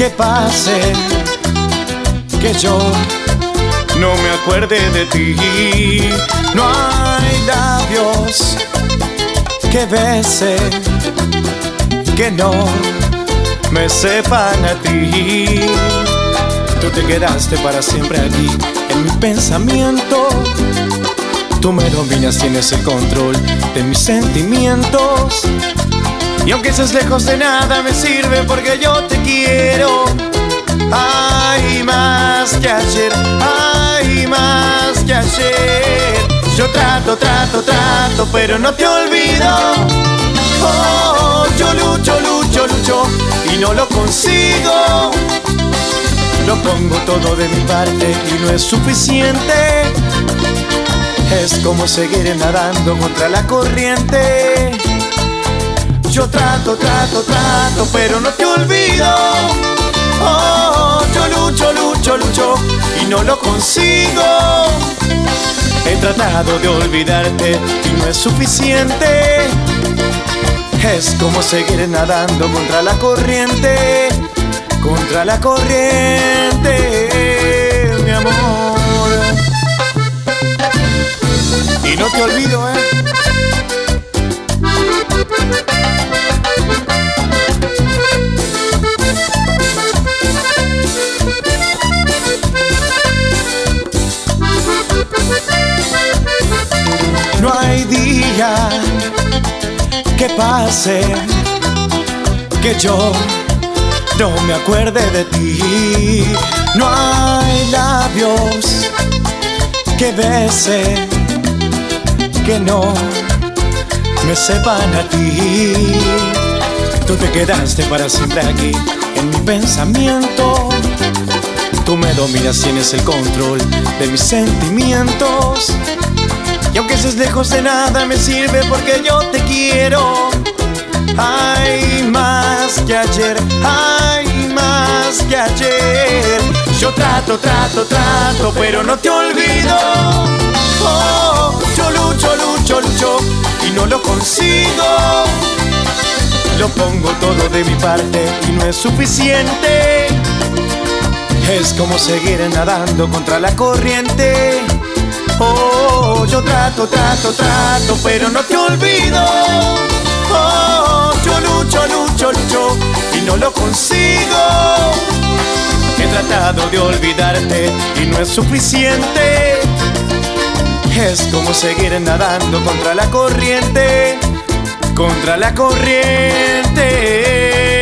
que pase, que yo no me acuerde de ti. No hay labios que besen, que no me sepan a ti. Tú te quedaste para siempre aquí en mi pensamiento. Tú me dominas, tienes el control de mis sentimientos. Y aunque estés lejos de nada me sirve porque yo te quiero. Hay más que ayer, hay más que ayer. Yo trato, pero no te olvido. Oh, yo lucho y no lo consigo. Lo pongo todo de mi parte y no es suficiente. Es como seguir nadando contra la corriente. Yo trato, pero no te olvido. Oh, yo lucho y no lo consigo. He tratado de olvidarte y no es suficiente. Es como seguir nadando contra la corriente. Contra la corriente, mi amor. Y no te olvido, No hay día que pase que yo no me acuerde de ti. No hay labios que besen, que no me sepan a ti. Tú te quedaste para siempre aquí en mi pensamiento. Tú me dominas, tienes el control de mis sentimientos. Y aunque estés lejos de nada me sirve porque yo te quiero. Hay más que ayer, hay más que ayer. Yo trato, pero no te olvido. Oh, yo lucho y no lo consigo. Lo pongo todo de mi parte y no es suficiente. Es como seguir nadando contra la corriente. Oh, yo trato, pero no te olvido. Oh, yo lucho y no lo consigo. He tratado de olvidarte y no es suficiente. Es como seguir nadando contra la corriente. Contra la corriente.